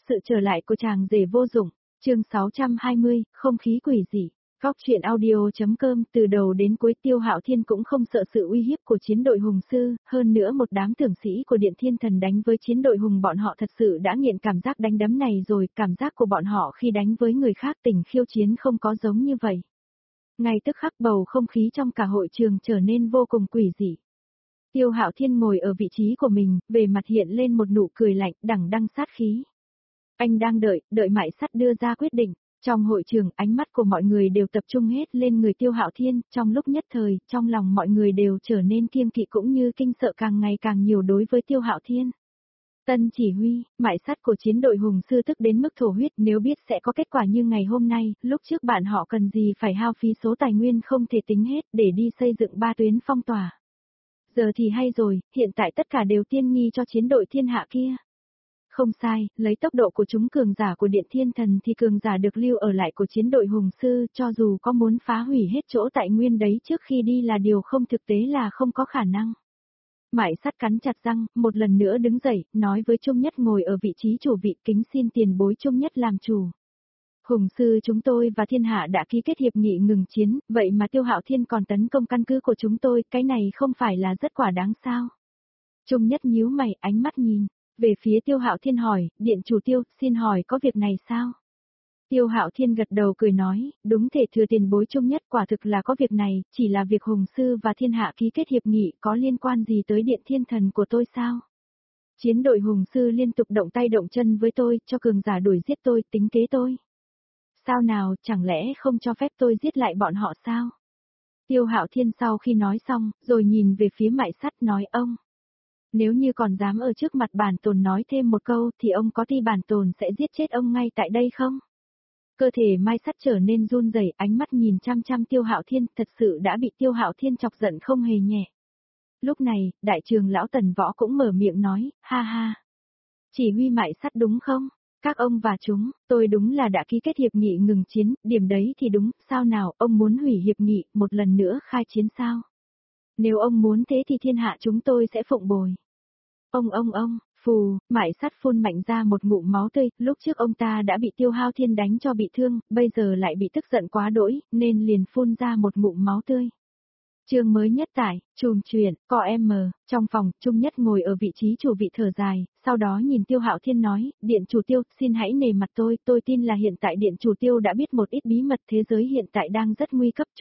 Sự trở lại của chàng rể vô dụng, chương 620, không khí quỷ dị. Góc truyện audio.com. Từ đầu đến cuối Tiêu Hạo Thiên cũng không sợ sự uy hiếp của chiến đội hùng sư, hơn nữa một đám tưởng sĩ của Điện Thiên Thần đánh với chiến đội hùng bọn họ thật sự đã nghiện cảm giác đánh đấm này rồi, cảm giác của bọn họ khi đánh với người khác tình khiêu chiến không có giống như vậy. Ngay tức khắc bầu không khí trong cả hội trường trở nên vô cùng quỷ dị. Tiêu Hạo Thiên ngồi ở vị trí của mình, về mặt hiện lên một nụ cười lạnh, đằng đằng sát khí. Anh đang đợi Mại Sắt đưa ra quyết định. Trong hội trường, ánh mắt của mọi người đều tập trung hết lên người Tiêu Hạo Thiên, trong lúc nhất thời, trong lòng mọi người đều trở nên kiêng kỵ cũng như kinh sợ càng ngày càng nhiều đối với Tiêu Hạo Thiên. Tân chỉ huy, Mại Sắt của chiến đội hùng sư tức đến mức thổ huyết, nếu biết sẽ có kết quả như ngày hôm nay, lúc trước bạn họ cần gì phải hao phí số tài nguyên không thể tính hết để đi xây dựng 3 tuyến phong tỏa. Giờ thì hay rồi, hiện tại tất cả đều tiên nghi cho chiến đội thiên hạ kia. Không sai, lấy tốc độ của chúng cường giả của Điện Thiên Thần thì cường giả được lưu ở lại của chiến đội hùng sư, cho dù có muốn phá hủy hết chỗ tại nguyên đấy trước khi đi là điều không thực tế là không có khả năng. Mại Sắt cắn chặt răng, một lần nữa đứng dậy, nói với Trung Nhất ngồi ở vị trí chủ vị, kính xin tiền bối Trung Nhất làm chủ. Hùng sư chúng tôi và thiên hạ đã ký kết hiệp nghị ngừng chiến, vậy mà Tiêu Hạo Thiên còn tấn công căn cứ của chúng tôi, cái này không phải là rất quả đáng sao? Trung Nhất nhíu mày, ánh mắt nhìn về phía Tiêu Hạo Thiên hỏi, Điện chủ Tiêu, xin hỏi có việc này sao? Tiêu Hạo Thiên gật đầu cười nói, đúng thể thừa tiền bối Trung Nhất, quả thực là có việc này, chỉ là việc hùng sư và thiên hạ ký kết hiệp nghị, có liên quan gì tới Điện Thiên Thần của tôi sao? Chiến đội hùng sư liên tục động tay động chân với tôi, cho cường giả đuổi giết tôi, tính kế tôi. Sao nào, chẳng lẽ không cho phép tôi giết lại bọn họ sao? Tiêu Hạo Thiên sau khi nói xong, rồi nhìn về phía Mại Sắt nói ông. Nếu như còn dám ở trước mặt bản tồn nói thêm một câu thì ông có tin bản tồn sẽ giết chết ông ngay tại đây không? Cơ thể Mai Sắt trở nên run rẩy, ánh mắt nhìn chăm chăm Tiêu Hạo Thiên, thật sự đã bị Tiêu Hạo Thiên chọc giận không hề nhẹ. Lúc này, đại trường lão Tần Võ cũng mở miệng nói, ha ha. Chỉ huy Mại Sắt đúng không? Các ông và chúng, tôi đúng là đã ký kết hiệp nghị ngừng chiến, điểm đấy thì đúng, sao nào, ông muốn hủy hiệp nghị, một lần nữa khai chiến sao? Nếu ông muốn thế thì thiên hạ chúng tôi sẽ phụng bồi. Ông, phù, Mại Sắt phun mạnh ra một ngụm máu tươi, lúc trước ông ta đã bị Tiêu Hạo Thiên đánh cho bị thương, bây giờ lại bị tức giận quá đỗi, nên liền phun ra một ngụm máu tươi. Chương mới nhất tải, chùm chuyện, trong phòng, Trung Nhất ngồi ở vị trí chủ vị thở dài, sau đó nhìn Tiêu Hạo Thiên nói, Điện chủ Tiêu, xin hãy nể mặt tôi tin là hiện tại Điện chủ Tiêu đã biết một ít bí mật, thế giới hiện tại đang rất nguy cấp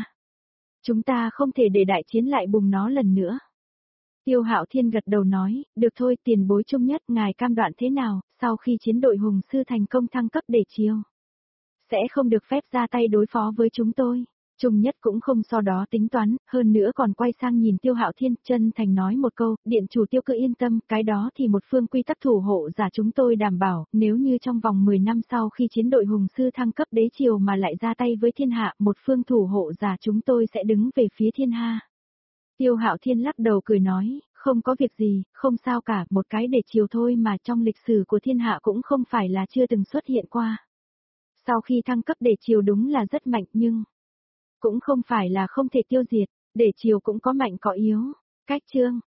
Chúng ta không thể để đại chiến lại bùng nó lần nữa. Tiêu Hạo Thiên gật đầu nói, được thôi tiền bối Trung Nhất, ngài cam đoan thế nào, sau khi chiến đội hùng sư thành công thăng cấp để chiêu. Sẽ không được phép ra tay đối phó với chúng tôi. Trung Nhất cũng không so đó tính toán, hơn nữa còn quay sang nhìn Tiêu Hạo Thiên, chân thành nói một câu, Điện chủ Tiêu cứ yên tâm, cái đó thì một phương quy tắc thủ hộ giả chúng tôi đảm bảo, nếu như trong vòng 10 năm sau khi chiến đội hùng sư thăng cấp đế triều mà lại ra tay với thiên hạ, một phương thủ hộ giả chúng tôi sẽ đứng về phía thiên hạ. Tiêu Hạo Thiên lắc đầu cười nói, không có việc gì, không sao cả, một cái đế triều thôi mà trong lịch sử của thiên hạ cũng không phải là chưa từng xuất hiện qua. Sau khi thăng cấp đế triều đúng là rất mạnh nhưng cũng không phải là không thể tiêu diệt, đế triều cũng có mạnh có yếu. Cách chương,